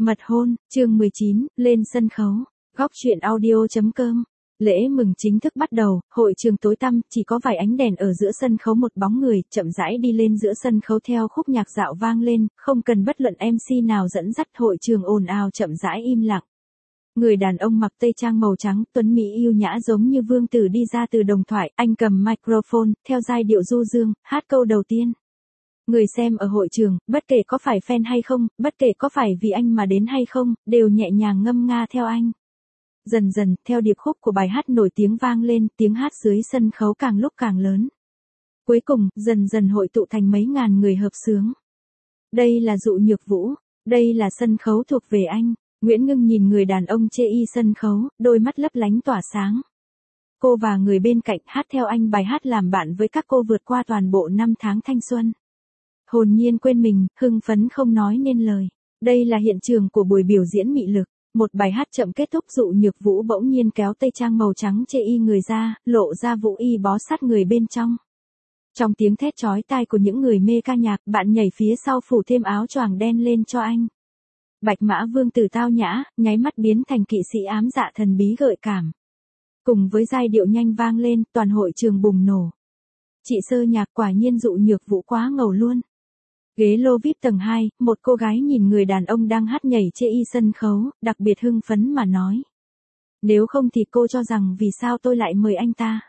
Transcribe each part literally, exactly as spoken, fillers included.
Mật hôn, chương mười chín, lên sân khấu. Góc truyện audio chấm com. Lễ mừng chính thức bắt đầu, hội trường tối tăm, chỉ có vài ánh đèn ở giữa sân khấu, một bóng người chậm rãi đi lên giữa sân khấu theo khúc nhạc dạo vang lên, không cần bất luận em xê nào dẫn dắt, hội trường ồn ào chậm rãi im lặng. Người đàn ông mặc tây trang màu trắng, tuấn mỹ yêu nhã giống như vương tử đi ra từ đồng thoại, anh cầm microphone, theo giai điệu du dương, hát câu đầu tiên. Người xem ở hội trường, bất kể có phải fan hay không, bất kể có phải vì anh mà đến hay không, đều nhẹ nhàng ngâm nga theo anh. Dần dần, theo điệp khúc của bài hát nổi tiếng vang lên, tiếng hát dưới sân khấu càng lúc càng lớn. Cuối cùng, dần dần hội tụ thành mấy ngàn người hợp xướng. Đây là Dụ Nhược Vũ, đây là sân khấu thuộc về anh. Nguyễn Ngưng nhìn người đàn ông chê y sân khấu, đôi mắt lấp lánh tỏa sáng. Cô và người bên cạnh hát theo anh bài hát làm bạn với các cô vượt qua toàn bộ năm tháng thanh xuân. Hồn nhiên quên mình, hưng phấn không nói nên lời. Đây là hiện trường của buổi biểu diễn mị lực. Một bài hát chậm kết thúc, Dụ Nhược Vũ bỗng nhiên kéo tây trang màu trắng chê y người ra, lộ ra vũ y bó sát người bên trong. Trong tiếng thét chói tai của những người mê ca nhạc, bạn nhảy phía sau phủ thêm áo choàng đen lên cho anh. Bạch Mã Vương tử tao nhã, nháy mắt biến thành kỵ sĩ ám dạ thần bí gợi cảm. Cùng với giai điệu nhanh vang lên, toàn hội trường bùng nổ. Chị Sơ Nhạc, quả nhiên Dụ Nhược Vũ quá ngầu luôn. Ghế lô vi ai pi tầng hai, một cô gái nhìn người đàn ông đang hát nhảy chê y sân khấu, đặc biệt hưng phấn mà nói. Nếu không thì cô cho rằng vì sao tôi lại mời anh ta.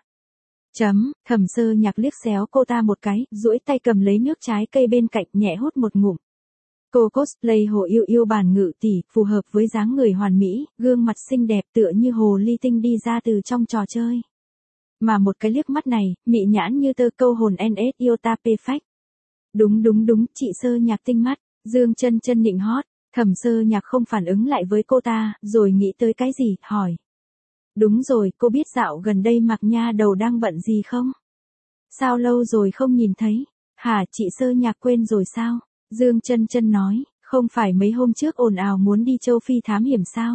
Chấm, Thẩm Sơ Nhạc liếc xéo cô ta một cái, duỗi tay cầm lấy nước trái cây bên cạnh, nhẹ hút một ngụm. Cô cosplay Hồ Yêu Yêu bản ngự tỷ, phù hợp với dáng người hoàn mỹ, gương mặt xinh đẹp tựa như hồ ly tinh đi ra từ trong trò chơi. Mà một cái liếc mắt này, mị nhãn như tơ, câu hồn en ét Iota Perfect. Đúng đúng đúng, chị Sơ Nhạc tinh mắt, Dương Chân Chân nịnh hót. Thẩm Sơ Nhạc không phản ứng lại với cô ta, rồi nghĩ tới cái gì, hỏi. Đúng rồi, cô biết dạo gần đây Mạc Nha Đầu đang bận gì không? Sao lâu rồi không nhìn thấy? Hả, chị Sơ Nhạc quên rồi sao? Dương Chân Chân nói, không phải mấy hôm trước ồn ào muốn đi châu Phi thám hiểm sao?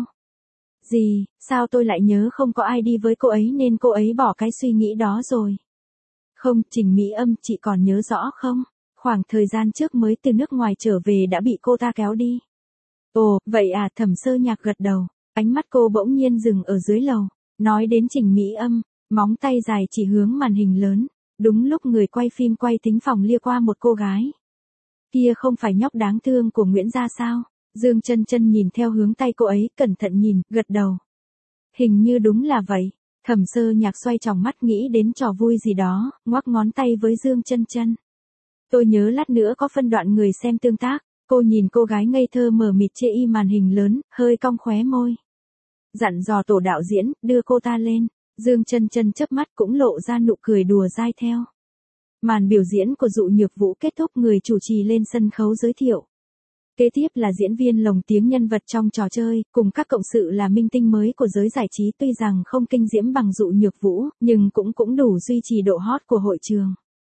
Gì, sao tôi lại nhớ không có ai đi với cô ấy nên cô ấy bỏ cái suy nghĩ đó rồi. Không, Trình Mỹ Âm, chị còn nhớ rõ không? Khoảng thời gian trước mới từ nước ngoài trở về đã bị cô ta kéo đi. Ồ, vậy à, Thẩm Sơ Nhạc gật đầu, ánh mắt cô bỗng nhiên dừng ở dưới lầu. Nói đến Trình Mỹ Âm, móng tay dài chỉ hướng màn hình lớn. Đúng lúc người quay phim quay thính phòng lia qua một cô gái. Kia không phải nhóc đáng thương của Nguyễn gia sao? Dương Chân Chân nhìn theo hướng tay cô ấy, cẩn thận nhìn, gật đầu. Hình như đúng là vậy. Thẩm Sơ Nhạc xoay tròng mắt nghĩ đến trò vui gì đó, ngoắc ngón tay với Dương Chân Chân. Tôi nhớ lát nữa có phân đoạn người xem tương tác. Cô nhìn cô gái ngây thơ mờ mịt chê y màn hình lớn, hơi cong khóe môi. Dặn dò tổ đạo diễn, đưa cô ta lên. Dương Chân Chân chớp mắt cũng lộ ra nụ cười đùa dai theo. Màn biểu diễn của Dụ Nhược Vũ kết thúc, người chủ trì lên sân khấu giới thiệu. Kế tiếp là diễn viên lồng tiếng nhân vật trong trò chơi, cùng các cộng sự là minh tinh mới của giới giải trí, tuy rằng không kinh diễm bằng Dụ Nhược Vũ, nhưng cũng cũng đủ duy trì độ hot của hội trường.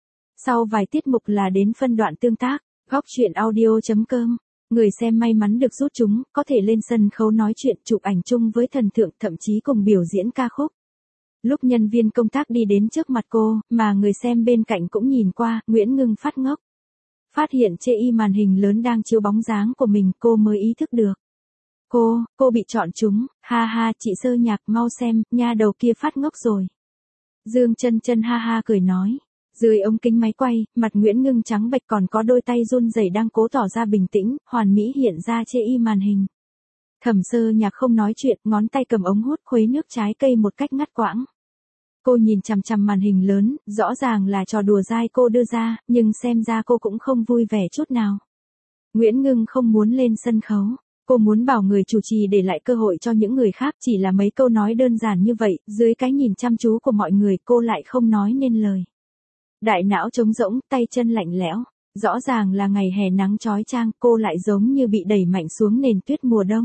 Sau vài tiết mục là đến phân đoạn tương tác, góc truyện audio chấm com. Người xem may mắn được rút chúng, có thể lên sân khấu nói chuyện, chụp ảnh chung với thần tượng, thậm chí cùng biểu diễn ca khúc. Lúc nhân viên công tác đi đến trước mặt cô, mà người xem bên cạnh cũng nhìn qua, Nguyễn Ngưng phát ngốc. Phát hiện chê y màn hình lớn đang chiếu bóng dáng của mình, cô mới ý thức được. Cô, cô bị chọn trúng, ha ha, chị Sơ Nhạc mau xem, nha đầu kia phát ngốc rồi. Dương Chân Chân ha ha cười nói. Dưới ống kính máy quay, mặt Nguyễn Ngưng trắng bệch, còn có đôi tay run rẩy đang cố tỏ ra bình tĩnh, hoàn mỹ hiện ra chê y màn hình. Thẩm Sơ Nhạc không nói chuyện, ngón tay cầm ống hút khuấy nước trái cây một cách ngắt quãng. Cô nhìn chằm chằm màn hình lớn, rõ ràng là trò đùa dai cô đưa ra, nhưng xem ra cô cũng không vui vẻ chút nào. Nguyễn Ngưng không muốn lên sân khấu. Cô muốn bảo người chủ trì để lại cơ hội cho những người khác, chỉ là mấy câu nói đơn giản như vậy, dưới cái nhìn chăm chú của mọi người cô lại không nói nên lời. Đại não trống rỗng, tay chân lạnh lẽo. Rõ ràng là ngày hè nắng chói chang, cô lại giống như bị đẩy mạnh xuống nền tuyết mùa đông.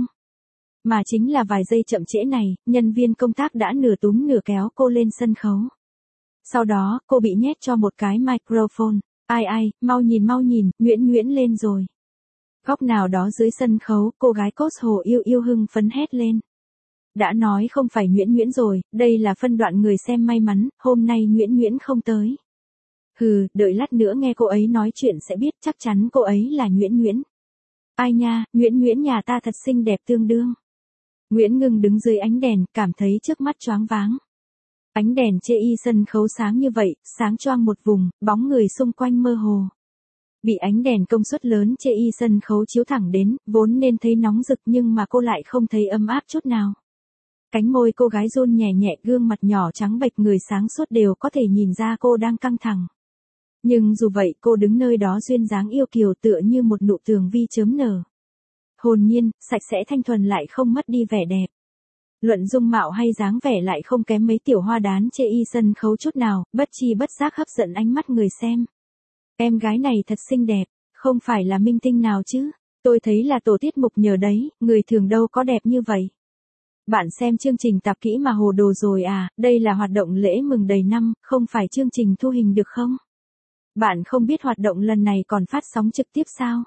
Mà chính là vài giây chậm trễ này, nhân viên công tác đã nửa túm nửa kéo cô lên sân khấu. Sau đó, cô bị nhét cho một cái microphone. Ai ai, mau nhìn mau nhìn, Nguyễn Nguyễn lên rồi. Góc nào đó dưới sân khấu, cô gái cos Hồ Yêu Yêu hưng phấn hét lên. Đã nói không phải Nguyễn Nguyễn rồi, đây là phân đoạn người xem may mắn, hôm nay Nguyễn Nguyễn không tới. Hừ, đợi lát nữa nghe cô ấy nói chuyện sẽ biết, chắc chắn cô ấy là Nguyễn Nguyễn. Ai nha, Nguyễn Nguyễn nhà ta thật xinh đẹp tương đương. Nguyễn Ngưng đứng dưới ánh đèn, cảm thấy trước mắt choáng váng. Ánh đèn chê y sân khấu sáng như vậy, sáng choang một vùng, bóng người xung quanh mơ hồ. Bị ánh đèn công suất lớn chê y sân khấu chiếu thẳng đến, vốn nên thấy nóng rực nhưng mà cô lại không thấy ấm áp chút nào. Cánh môi cô gái run nhẹ nhẹ, gương mặt nhỏ trắng bệch, người sáng suốt đều có thể nhìn ra cô đang căng thẳng. Nhưng dù vậy cô đứng nơi đó duyên dáng yêu kiều tựa như một nụ tường vi chớm nở. Hồn nhiên, sạch sẽ thanh thuần lại không mất đi vẻ đẹp. Luận dung mạo hay dáng vẻ lại không kém mấy tiểu hoa đán chê y sân khấu chút nào, bất chi bất giác hấp dẫn ánh mắt người xem. Em gái này thật xinh đẹp, không phải là minh tinh nào chứ, tôi thấy là tổ tiết mục nhờ đấy, người thường đâu có đẹp như vậy. Bạn xem chương trình tạp kỹ mà hồ đồ rồi à, đây là hoạt động lễ mừng đầy năm, không phải chương trình thu hình được không? Bạn không biết hoạt động lần này còn phát sóng trực tiếp sao?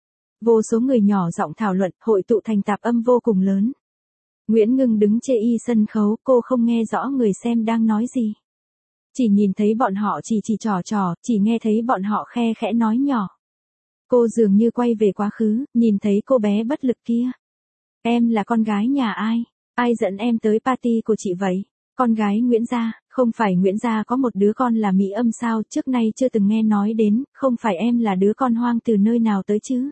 Vô số người nhỏ giọng thảo luận, hội tụ thành tạp âm vô cùng lớn. Nguyễn Ngưng đứng chê y sân khấu, cô không nghe rõ người xem đang nói gì. Chỉ nhìn thấy bọn họ chỉ chỉ trò trò, chỉ nghe thấy bọn họ khe khẽ nói nhỏ. Cô dường như quay về quá khứ, nhìn thấy cô bé bất lực kia. Em là con gái nhà ai? Ai dẫn em tới party của chị vậy? Con gái Nguyễn Gia, không phải Nguyễn Gia có một đứa con là Mỹ Âm sao, trước nay chưa từng nghe nói đến, không phải em là đứa con hoang từ nơi nào tới chứ?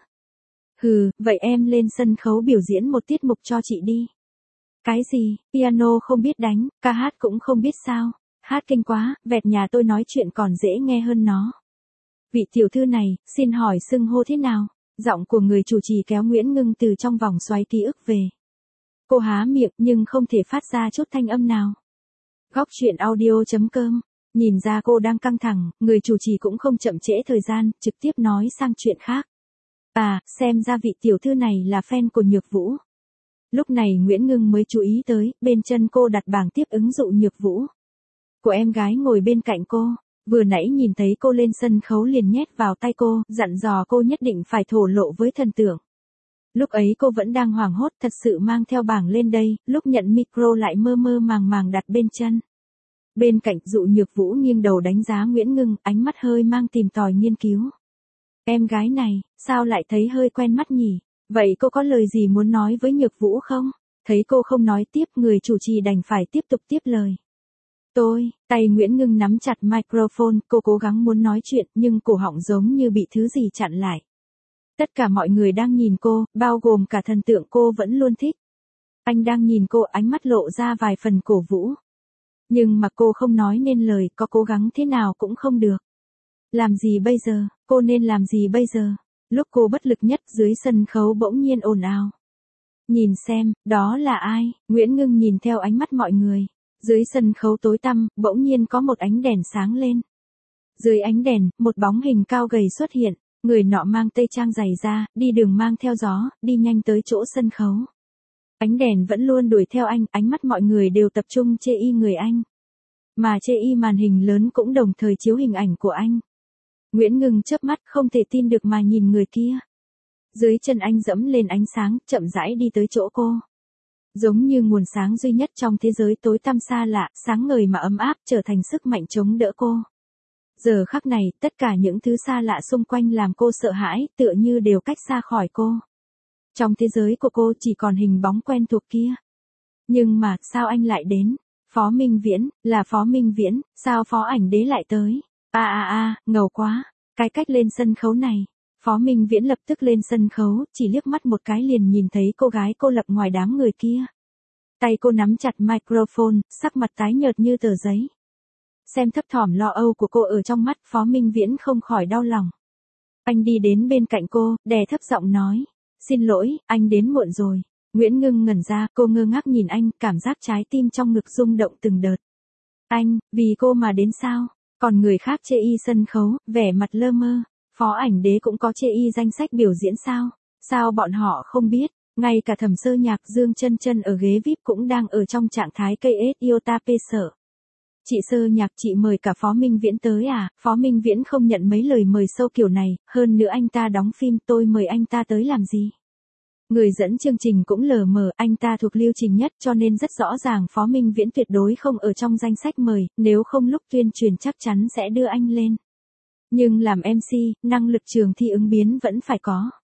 Hừ, vậy em lên sân khấu biểu diễn một tiết mục cho chị đi. Cái gì, piano không biết đánh, ca hát cũng không biết sao? Hát kinh quá, vẹt nhà tôi nói chuyện còn dễ nghe hơn nó. Vị tiểu thư này, xin hỏi xưng hô thế nào? Giọng của người chủ trì kéo Nguyễn Ngưng từ trong vòng xoáy ký ức về. Cô há miệng nhưng không thể phát ra chút thanh âm nào. Góc truyện audio chấm com. Nhìn ra cô đang căng thẳng, người chủ trì cũng không chậm trễ thời gian, trực tiếp nói sang chuyện khác. À, xem ra vị tiểu thư này là fan của Nhược Vũ. Lúc này Nguyễn Ngưng mới chú ý tới, bên chân cô đặt bảng tiếp ứng dụ Nhược Vũ. Của em gái ngồi bên cạnh cô, vừa nãy nhìn thấy cô lên sân khấu liền nhét vào tay cô, dặn dò cô nhất định phải thổ lộ với thần tượng. Lúc ấy cô vẫn đang hoảng hốt, thật sự mang theo bảng lên đây, lúc nhận micro lại mơ mơ màng màng đặt bên chân. Bên cạnh dụ Nhược Vũ nghiêng đầu đánh giá Nguyễn Ngưng, ánh mắt hơi mang tìm tòi nghiên cứu. Em gái này, sao lại thấy hơi quen mắt nhỉ? Vậy cô có lời gì muốn nói với Nhược Vũ không? Thấy cô không nói tiếp, người chủ trì đành phải tiếp tục tiếp lời. Tôi, tay Nguyễn Ngưng nắm chặt microphone, cô cố gắng muốn nói chuyện nhưng cổ họng giống như bị thứ gì chặn lại. Tất cả mọi người đang nhìn cô, bao gồm cả thần tượng cô vẫn luôn thích. Anh đang nhìn cô, ánh mắt lộ ra vài phần cổ vũ. Nhưng mà cô không nói nên lời, có cố gắng thế nào cũng không được. Làm gì bây giờ, cô nên làm gì bây giờ? Lúc cô bất lực nhất, dưới sân khấu bỗng nhiên ồn ào. Nhìn xem, đó là ai? Nguyễn Ngưng nhìn theo ánh mắt mọi người. Dưới sân khấu tối tăm, bỗng nhiên có một ánh đèn sáng lên. Dưới ánh đèn, một bóng hình cao gầy xuất hiện. Người nọ mang tây trang dày da, đi đường mang theo gió, đi nhanh tới chỗ sân khấu. Ánh đèn vẫn luôn đuổi theo anh, ánh mắt mọi người đều tập trung chê y người anh. Mà chê y màn hình lớn cũng đồng thời chiếu hình ảnh của anh. Nguyễn Ngưng chớp mắt không thể tin được mà nhìn người kia. Dưới chân anh dẫm lên ánh sáng, chậm rãi đi tới chỗ cô. Giống như nguồn sáng duy nhất trong thế giới tối tăm xa lạ, sáng ngời mà ấm áp trở thành sức mạnh chống đỡ cô. Giờ khắc này, tất cả những thứ xa lạ xung quanh làm cô sợ hãi, tựa như đều cách xa khỏi cô. Trong thế giới của cô chỉ còn hình bóng quen thuộc kia. Nhưng mà, sao anh lại đến? Phó Minh Viễn, là Phó Minh Viễn, sao Phó Ảnh Đế lại tới? À à à, ngầu quá, cái cách lên sân khấu này. Phó Minh Viễn lập tức lên sân khấu, chỉ liếc mắt một cái liền nhìn thấy cô gái cô lập ngoài đám người kia. Tay cô nắm chặt microphone, sắc mặt tái nhợt như tờ giấy. Xem thấp thỏm lo âu của cô ở trong mắt, Phó Minh Viễn không khỏi đau lòng. Anh đi đến bên cạnh cô, đè thấp giọng nói. Xin lỗi, anh đến muộn rồi. Nguyễn Ngưng ngẩn ra, cô ngơ ngác nhìn anh, cảm giác trái tim trong ngực rung động từng đợt. Anh, vì cô mà đến sao? Còn người khác chê y sân khấu, vẻ mặt lơ mơ. Phó Ảnh Đế cũng có chê y danh sách biểu diễn sao? Sao bọn họ không biết? Ngay cả Thẩm Sơ Nhạc, Dương Chân Chân ở ghế vi ai pi cũng đang ở trong trạng thái cây ết iota pê sợ. Chị Sơ Nhạc, chị mời cả Phó Minh Viễn tới à? Phó Minh Viễn không nhận mấy lời mời sâu kiểu này, hơn nữa anh ta đóng phim, tôi mời anh ta tới làm gì? Người dẫn chương trình cũng lờ mờ, anh ta thuộc lưu trình nhất cho nên rất rõ ràng Phó Minh Viễn tuyệt đối không ở trong danh sách mời, nếu không lúc tuyên truyền chắc chắn sẽ đưa anh lên. Nhưng làm em xê, năng lực trường thi ứng biến vẫn phải có.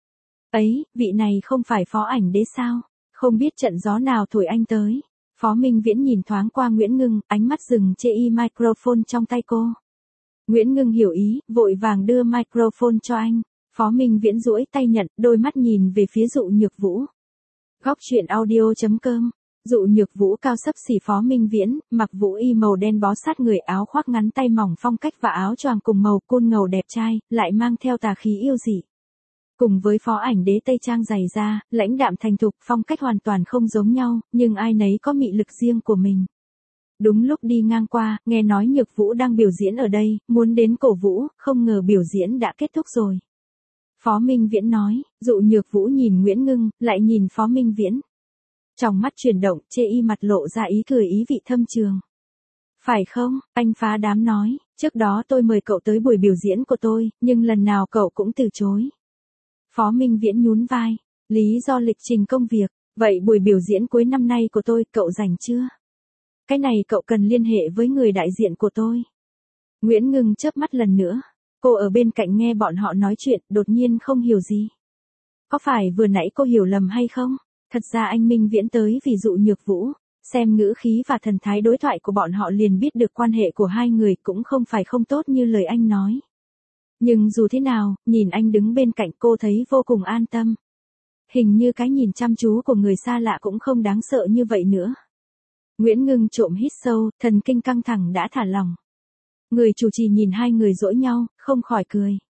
Ấy, vị này không phải Phó Ảnh Đế sao? Không biết trận gió nào thổi anh tới. Phó Minh Viễn nhìn thoáng qua Nguyễn Ngưng, ánh mắt dừng chê y microphone trong tay cô. Nguyễn Ngưng hiểu ý, vội vàng đưa microphone cho anh. Phó Minh Viễn duỗi tay nhận, đôi mắt nhìn về phía Dụ Nhược Vũ. Góc truyện audio chấm com. Dụ Nhược Vũ cao xấp xỉ Phó Minh Viễn, mặc vũ y màu đen bó sát người, áo khoác ngắn tay mỏng phong cách và áo choàng cùng màu côn ngầu đẹp trai, lại mang theo tà khí yêu dị. Cùng với Phó Ảnh Đế tây trang dày da, lãnh đạm thành thục, phong cách hoàn toàn không giống nhau, nhưng ai nấy có mị lực riêng của mình. Đúng lúc đi ngang qua, nghe nói Nhược Vũ đang biểu diễn ở đây, muốn đến cổ vũ, không ngờ biểu diễn đã kết thúc rồi. Phó Minh Viễn nói. Dụ Nhược Vũ nhìn Nguyễn Ngưng, lại nhìn Phó Minh Viễn. Trong mắt chuyển động, chê y mặt lộ ra ý cười ý vị thâm trường. Phải không? Anh phá đám nói, trước đó tôi mời cậu tới buổi biểu diễn của tôi, nhưng lần nào cậu cũng từ chối. Phó Minh Viễn nhún vai, lý do lịch trình công việc, vậy buổi biểu diễn cuối năm nay của tôi cậu rảnh chưa? Cái này cậu cần liên hệ với người đại diện của tôi. Nguyễn Ngưng chớp mắt lần nữa, cô ở bên cạnh nghe bọn họ nói chuyện, đột nhiên không hiểu gì. Có phải vừa nãy cô hiểu lầm hay không? Thật ra anh Minh Viễn tới vì Dụ Nhược Vũ, xem ngữ khí và thần thái đối thoại của bọn họ liền biết được quan hệ của hai người cũng không phải không tốt như lời anh nói. Nhưng dù thế nào, nhìn anh đứng bên cạnh cô thấy vô cùng an tâm. Hình như cái nhìn chăm chú của người xa lạ cũng không đáng sợ như vậy nữa. Nguyễn Ngưng trộm hít sâu, thần kinh căng thẳng đã thả lỏng. Người chủ trì nhìn hai người dỗi nhau, không khỏi cười.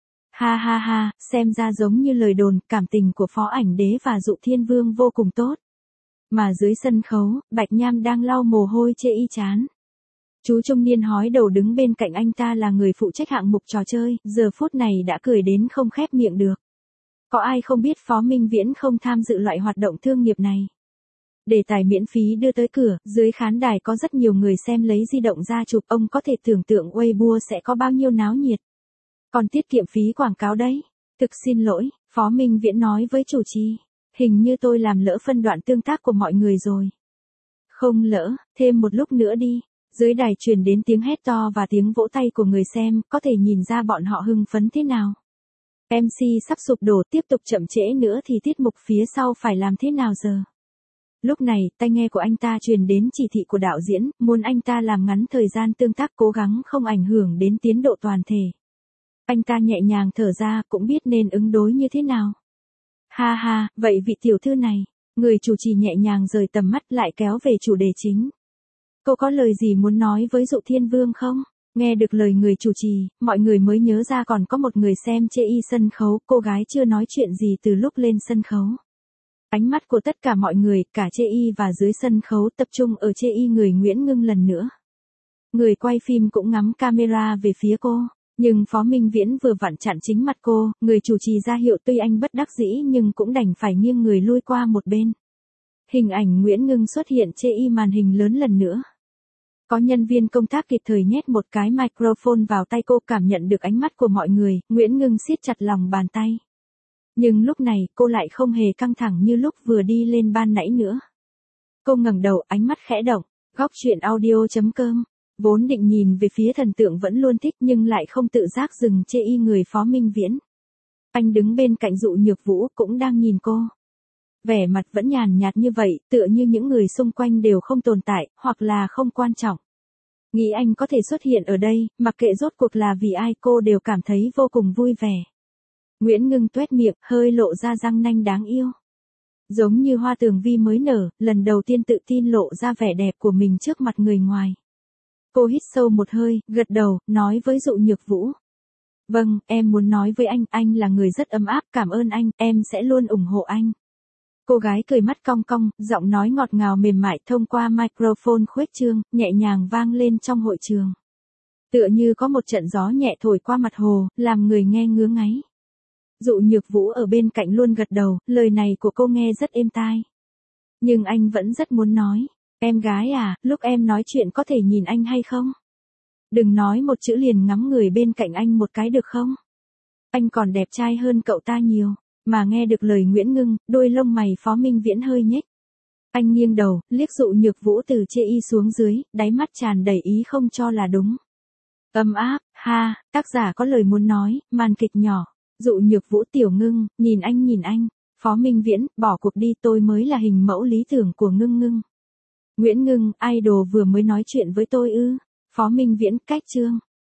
Ha ha ha, xem ra giống như lời đồn, cảm tình của Phó Ảnh Đế và Dụ Thiên Vương vô cùng tốt. Mà dưới sân khấu, Bạch Nham đang lau mồ hôi chê y chán. Chú trung niên hói đầu đứng bên cạnh anh ta là người phụ trách hạng mục trò chơi, giờ phút này đã cười đến không khép miệng được. Có ai không biết Phó Minh Viễn không tham dự loại hoạt động thương nghiệp này. Đề tài miễn phí đưa tới cửa, dưới khán đài có rất nhiều người xem lấy di động ra chụp, ông có thể tưởng tượng Weibo sẽ có bao nhiêu náo nhiệt. Còn tiết kiệm phí quảng cáo đấy. Thực xin lỗi, Phó Minh Viễn nói với chủ trì. Hình như tôi làm lỡ phân đoạn tương tác của mọi người rồi. Không lỡ, thêm một lúc nữa đi. Dưới đài truyền đến tiếng hét to và tiếng vỗ tay của người xem, có thể nhìn ra bọn họ hưng phấn thế nào. em xê sắp sụp đổ, tiếp tục chậm trễ nữa thì tiết mục phía sau phải làm thế nào giờ? Lúc này, tai nghe của anh ta truyền đến chỉ thị của đạo diễn, muốn anh ta làm ngắn thời gian tương tác, cố gắng không ảnh hưởng đến tiến độ toàn thể. Anh ta nhẹ nhàng thở ra, cũng biết nên ứng đối như thế nào. Ha ha, vậy vị tiểu thư này, người chủ trì nhẹ nhàng rời tầm mắt lại kéo về chủ đề chính. Cô có lời gì muốn nói với Dụ Thiên Vương không? Nghe được lời người chủ trì, mọi người mới nhớ ra còn có một người xem chê y sân khấu, cô gái chưa nói chuyện gì từ lúc lên sân khấu. Ánh mắt của tất cả mọi người, cả chê y và dưới sân khấu tập trung ở chê y người Nguyễn Ngưng lần nữa. Người quay phim cũng ngắm camera về phía cô, nhưng Phó Minh Viễn vừa vặn chặn chính mặt cô, người chủ trì ra hiệu tuy anh bất đắc dĩ nhưng cũng đành phải nghiêng người lui qua một bên. Hình ảnh Nguyễn Ngưng xuất hiện chê y màn hình lớn lần nữa. Có nhân viên công tác kịp thời nhét một cái microphone vào tay cô, cảm nhận được ánh mắt của mọi người, Nguyễn Ngưng siết chặt lòng bàn tay. Nhưng lúc này cô lại không hề căng thẳng như lúc vừa đi lên ban nãy nữa. Cô ngẩng đầu, ánh mắt khẽ động. Góc truyện audio chấm com. Vốn định nhìn về phía thần tượng vẫn luôn thích nhưng lại không tự giác dừng chê y người Phó Minh Viễn. Anh đứng bên cạnh Dụ Nhược Vũ cũng đang nhìn cô. Vẻ mặt vẫn nhàn nhạt như vậy, tựa như những người xung quanh đều không tồn tại, hoặc là không quan trọng. Nghĩ anh có thể xuất hiện ở đây, mặc kệ rốt cuộc là vì ai, cô đều cảm thấy vô cùng vui vẻ. Nguyễn Ngưng tuét miệng, hơi lộ ra răng nanh đáng yêu. Giống như hoa tường vi mới nở, lần đầu tiên tự tin lộ ra vẻ đẹp của mình trước mặt người ngoài. Cô hít sâu một hơi, gật đầu, nói với Dụ Nhược Vũ. Vâng, em muốn nói với anh, anh là người rất ấm áp, cảm ơn anh, em sẽ luôn ủng hộ anh. Cô gái cười mắt cong cong, giọng nói ngọt ngào mềm mại thông qua microphone khuếch trương, nhẹ nhàng vang lên trong hội trường. Tựa như có một trận gió nhẹ thổi qua mặt hồ, làm người nghe ngứa ngáy. Dụ Nhược Vũ ở bên cạnh luôn gật đầu, lời này của cô nghe rất êm tai. Nhưng anh vẫn rất muốn nói, em gái à, lúc em nói chuyện có thể nhìn anh hay không? Đừng nói một chữ liền ngắm người bên cạnh anh một cái được không? Anh còn đẹp trai hơn cậu ta nhiều. Mà nghe được lời Nguyễn Ngưng, đôi lông mày Phó Minh Viễn hơi nhếch. Anh nghiêng đầu, liếc Dụ Nhược Vũ từ chê y xuống dưới, đáy mắt tràn đầy ý không cho là đúng. Ấm áp, ha, tác giả có lời muốn nói, màn kịch nhỏ. Dụ Nhược Vũ tiểu Ngưng, nhìn anh nhìn anh. Phó Minh Viễn, bỏ cuộc đi, tôi mới là hình mẫu lý tưởng của Ngưng Ngưng. Nguyễn Ngưng, idol vừa mới nói chuyện với tôi ư? Phó Minh Viễn, cách chương.